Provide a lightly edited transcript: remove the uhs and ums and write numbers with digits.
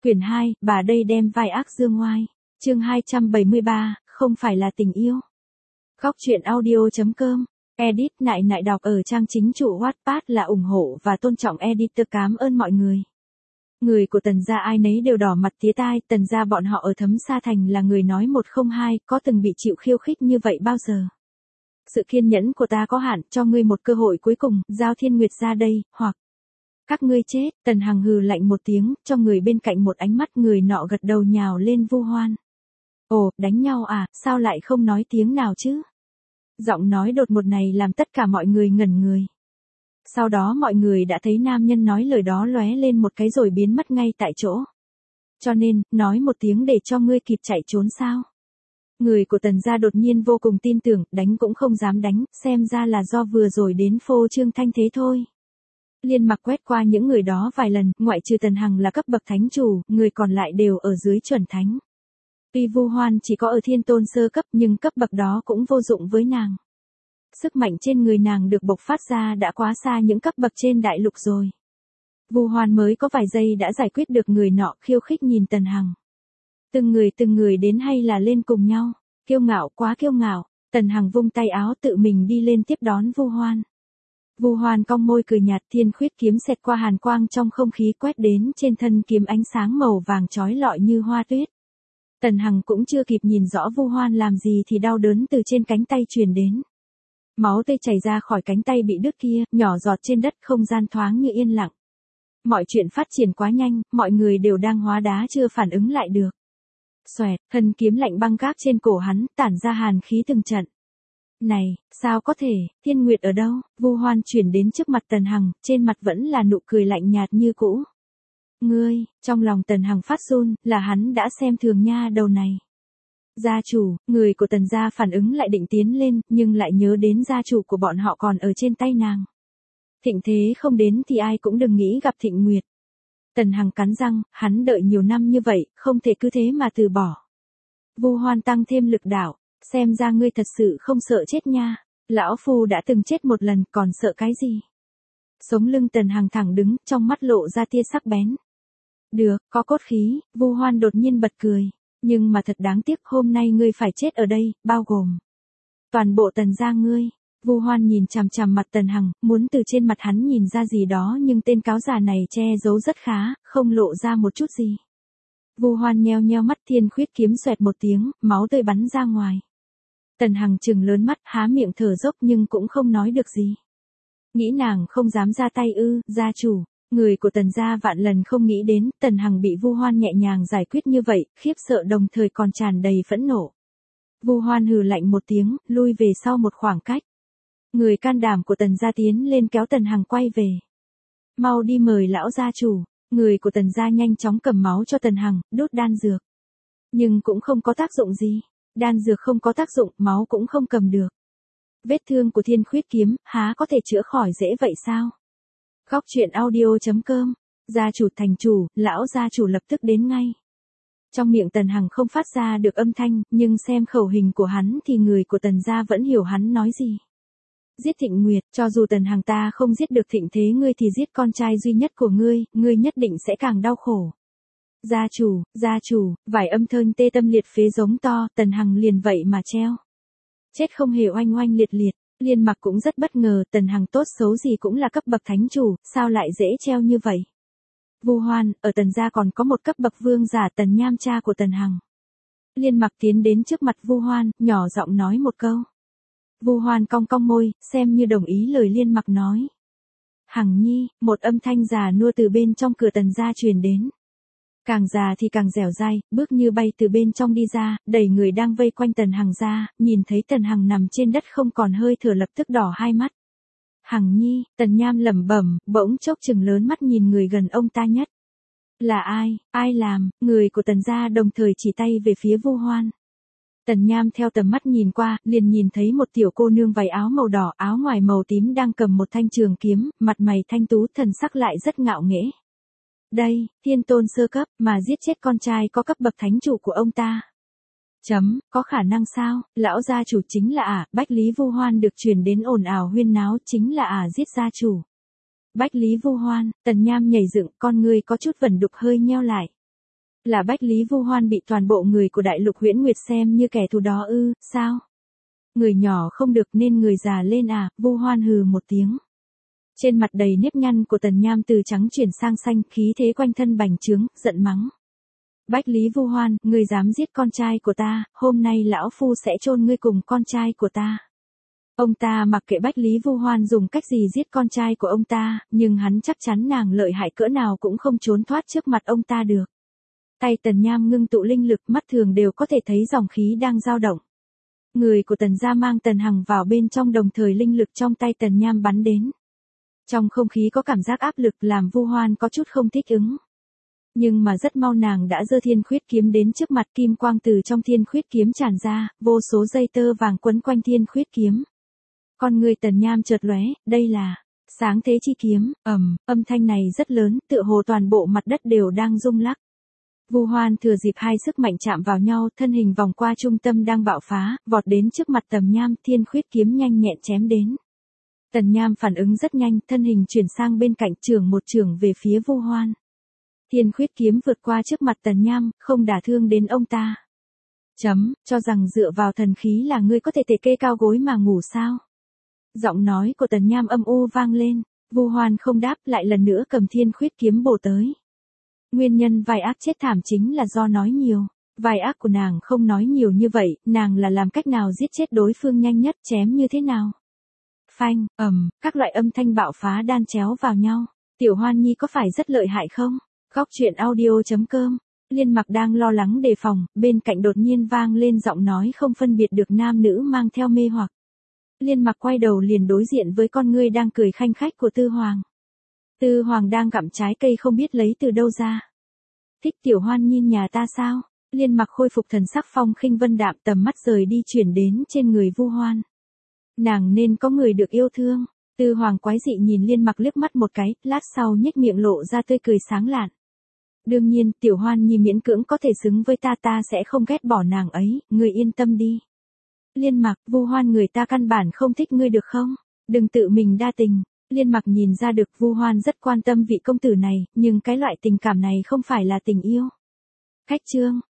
Quyển 2, bà đây đem vai ác dương ngoai. Chương 273, không phải là tình yêu. Góc truyện audio.com. Edit nại nại đọc ở trang chính chủ Wattpad là ủng hộ và tôn trọng editor, cảm ơn mọi người. Người của Tần gia ai nấy đều đỏ mặt tía tai, Tần gia bọn họ ở Thấm Sa Thành là người nói một không hai, có từng bị chịu khiêu khích như vậy bao giờ. Sự kiên nhẫn của ta có hạn, cho ngươi một cơ hội cuối cùng, giao Thiên Nguyệt ra đây, hoặc các ngươi chết. Tần Hằng hừ lạnh một tiếng, cho người bên cạnh một ánh mắt, người nọ gật đầu nhào lên vu hoan. Ồ, đánh nhau à, sao lại không nói tiếng nào chứ? Giọng nói đột ngột này làm tất cả mọi người ngẩn người. Sau đó mọi người đã thấy nam nhân nói lời đó lóe lên một cái rồi biến mất ngay tại chỗ. Cho nên, nói một tiếng để cho ngươi kịp chạy trốn sao? Người của Tần gia đột nhiên vô cùng tin tưởng, đánh cũng không dám đánh, xem ra là do vừa rồi đến phô trương thanh thế thôi. Liên Mặc quét qua những người đó vài lần, ngoại trừ Tần Hằng là cấp bậc thánh chủ, người còn lại đều ở dưới chuẩn thánh. Tuy vu hoan chỉ có ở thiên tôn sơ cấp nhưng cấp bậc đó cũng vô dụng với nàng. Sức mạnh trên người nàng được bộc phát ra đã quá xa những cấp bậc trên đại lục rồi. Vu hoan mới có vài giây đã giải quyết được người nọ, khiêu khích nhìn Tần Hằng. Từng người đến hay là lên cùng nhau, kiêu ngạo quá kiêu ngạo. Tần Hằng vung tay áo tự mình đi lên tiếp đón vu hoan. Vu hoan cong môi cười nhạt, thiên khuyết kiếm xẹt qua hàn quang trong không khí quét đến trên thân kiếm, ánh sáng màu vàng chói lọi như hoa tuyết. Tần Hằng cũng chưa kịp nhìn rõ vu hoan làm gì thì đau đớn từ trên cánh tay truyền đến. Máu tươi chảy ra khỏi cánh tay bị đứt kia, nhỏ giọt trên đất, không gian thoáng như yên lặng. Mọi chuyện phát triển quá nhanh, mọi người đều đang hóa đá chưa phản ứng lại được. Xoẹt, thân kiếm lạnh băng gác trên cổ hắn, tản ra hàn khí từng trận. Này, sao có thể, Thiên Nguyệt ở đâu? Vu hoan chuyển đến trước mặt Tần Hằng, trên mặt vẫn là nụ cười lạnh nhạt như cũ. Ngươi, trong lòng Tần Hằng phát run, là hắn đã xem thường nha đầu này. Gia chủ, người của Tần gia phản ứng lại định tiến lên, nhưng lại nhớ đến gia chủ của bọn họ còn ở trên tay nàng. Thịnh thế không đến thì ai cũng đừng nghĩ gặp Thịnh Nguyệt. Tần Hằng cắn răng, hắn đợi nhiều năm như vậy, không thể cứ thế mà từ bỏ. Vu hoan tăng thêm lực đạo, xem ra ngươi thật sự không sợ chết nha. Lão phu đã từng chết một lần, còn sợ cái gì? Sống lưng Tần Hằng thẳng đứng, trong mắt lộ ra tia sắc bén. Được, có cốt khí. Vu hoan đột nhiên bật cười. Nhưng mà thật đáng tiếc, hôm nay ngươi phải chết ở đây, bao gồm toàn bộ Tần gia ngươi. Vu hoan nhìn chằm chằm mặt Tần Hằng, muốn từ trên mặt hắn nhìn ra gì đó nhưng tên cáo già này che giấu rất khá, không lộ ra một chút gì. Vu hoan nheo nheo mắt, thiên khuyết kiếm xoẹt một tiếng, máu tươi bắn ra ngoài. Tần Hằng trừng lớn mắt, há miệng thở dốc nhưng cũng không nói được gì. Nghĩ nàng không dám ra tay ư? Gia chủ, người của Tần gia vạn lần không nghĩ đến, Tần Hằng bị vu hoan nhẹ nhàng giải quyết như vậy, khiếp sợ đồng thời còn tràn đầy phẫn nộ. Vu hoan hừ lạnh một tiếng, lui về sau một khoảng cách. Người can đảm của Tần gia tiến lên kéo Tần Hằng quay về. Mau đi mời lão gia chủ. Người của Tần gia nhanh chóng cầm máu cho Tần Hằng, đốt đan dược. Nhưng cũng không có tác dụng gì. Đan dược không có tác dụng, máu cũng không cầm được. Vết thương của thiên khuyết kiếm, há có thể chữa khỏi dễ vậy sao? Góc truyện audio.com. Gia chủ thành chủ, lão gia chủ lập tức đến ngay. Trong miệng Tần Hằng không phát ra được âm thanh, nhưng xem khẩu hình của hắn thì người của Tần gia vẫn hiểu hắn nói gì. Giết Thịnh Nguyệt, cho dù Tần Hằng ta không giết được Thịnh thế ngươi thì giết con trai duy nhất của ngươi nhất định sẽ càng đau khổ. Gia chủ, vài âm thơn tê tâm liệt phế giống to, Tần Hằng liền vậy mà treo. Chết không hề oanh oanh liệt liệt. Liên Mặc cũng rất bất ngờ, Tần Hằng tốt xấu gì cũng là cấp bậc thánh chủ, sao lại dễ treo như vậy? Vu hoan, ở Tần gia còn có một cấp bậc vương giả, Tần Nham cha của Tần Hằng. Liên Mặc tiến đến trước mặt vu hoan, nhỏ giọng nói một câu. Vu hoan cong cong môi, xem như đồng ý lời Liên Mặc nói. Hằng nhi, một âm thanh già nua từ bên trong cửa Tần gia truyền đến. Càng già thì càng dẻo dai, bước như bay từ bên trong đi ra, đẩy người đang vây quanh Tần Hằng ra, nhìn thấy Tần Hằng nằm trên đất không còn hơi thở lập tức đỏ hai mắt. Hằng nhi, Tần Nham lẩm bẩm, bỗng chốc trừng lớn mắt nhìn người gần ông ta nhất. Là ai làm? Người của Tần gia đồng thời chỉ tay về phía vu hoan. Tần Nham theo tầm mắt nhìn qua, liền nhìn thấy một tiểu cô nương váy áo màu đỏ, áo ngoài màu tím đang cầm một thanh trường kiếm, mặt mày thanh tú, thần sắc lại rất ngạo nghễ. Đây, thiên tôn sơ cấp, mà giết chết con trai có cấp bậc thánh chủ của ông ta. Có khả năng sao? Lão gia chủ chính là Bách Lý Vu Hoan được truyền đến ồn ào huyên náo chính là giết gia chủ. Bách Lý Vu Hoan, Tần Nham nhảy dựng, con người có chút vẩn đục hơi nheo lại. Là Bách Lý Vu Hoan bị toàn bộ người của Đại Lục Huyễn Nguyệt xem như kẻ thù đó ư, sao? Người nhỏ không được nên người già lên à, Vu Hoan hừ một tiếng. Trên mặt đầy nếp nhăn của Tần Nham từ trắng chuyển sang xanh, khí thế quanh thân bành trướng, giận mắng. Bách Lý Vu Hoan, ngươi dám giết con trai của ta, hôm nay lão phu sẽ chôn ngươi cùng con trai của ta. Ông ta mặc kệ Bách Lý Vu Hoan dùng cách gì giết con trai của ông ta, nhưng hắn chắc chắn nàng lợi hại cỡ nào cũng không trốn thoát trước mặt ông ta được. Tay Tần Nham ngưng tụ linh lực, mắt thường đều có thể thấy dòng khí đang dao động. Người của Tần gia mang Tần Hằng vào bên trong, đồng thời linh lực trong tay Tần Nham bắn đến. Trong không khí có cảm giác áp lực làm Vu Hoan có chút không thích ứng. Nhưng mà rất mau nàng đã giơ Thiên Khuyết kiếm đến trước mặt, kim quang từ trong Thiên Khuyết kiếm tràn ra, vô số dây tơ vàng quấn quanh Thiên Khuyết kiếm. Con người Tần Nham chợt lóe, đây là Sáng Thế Chi Kiếm, âm thanh này rất lớn, tựa hồ toàn bộ mặt đất đều đang rung lắc. Vu Hoan thừa dịp hai sức mạnh chạm vào nhau, thân hình vòng qua trung tâm đang bạo phá, vọt đến trước mặt Tần Nham, Thiên Khuyết kiếm nhanh nhẹn chém đến. Tần Nham phản ứng rất nhanh, thân hình chuyển sang bên cạnh, chưởng một chưởng về phía Vu Hoan. Thiên Khuyết kiếm vượt qua trước mặt Tần Nham, không đả thương đến ông ta. Cho rằng dựa vào thần khí là ngươi có thể kê cao gối mà ngủ sao? Giọng nói của Tần Nham âm u vang lên, Vu Hoan không đáp, lại lần nữa cầm Thiên Khuyết kiếm bổ tới. Nguyên nhân Vai Ác chết thảm chính là do nói nhiều. Vai Ác của nàng không nói nhiều như vậy, nàng là làm cách nào giết chết đối phương nhanh nhất, chém như thế nào? Phanh, các loại âm thanh bạo phá đan chéo vào nhau. Tiểu Hoan Nhi có phải rất lợi hại không? Góc truyện audio.com. Liên Mặc đang lo lắng đề phòng, bên cạnh đột nhiên vang lên giọng nói không phân biệt được nam nữ mang theo mê hoặc. Liên Mặc quay đầu liền đối diện với con ngươi đang cười khanh khách của Tư Hoàng. Tư Hoàng đang gặm trái cây không biết lấy từ đâu ra. Thích Tiểu Hoan Nhi nhà ta sao? Liên Mặc khôi phục thần sắc phong khinh vân đạm, tầm mắt rời đi chuyển đến trên người Vu Hoan. Nàng nên có người được yêu thương. Tư Hoàng quái dị nhìn Liên Mặc liếc mắt một cái, lát sau nhếch miệng lộ ra tươi cười sáng lạn. Đương nhiên, Tiểu Hoan Nhi miễn cưỡng có thể xứng với ta sẽ không ghét bỏ nàng ấy, ngươi yên tâm đi. Liên Mặc, Vu Hoan người ta căn bản không thích ngươi được không? Đừng tự mình đa tình. Liên Mặc nhìn ra được Vu Hoan rất quan tâm vị công tử này, nhưng cái loại tình cảm này không phải là tình yêu. Khách trương,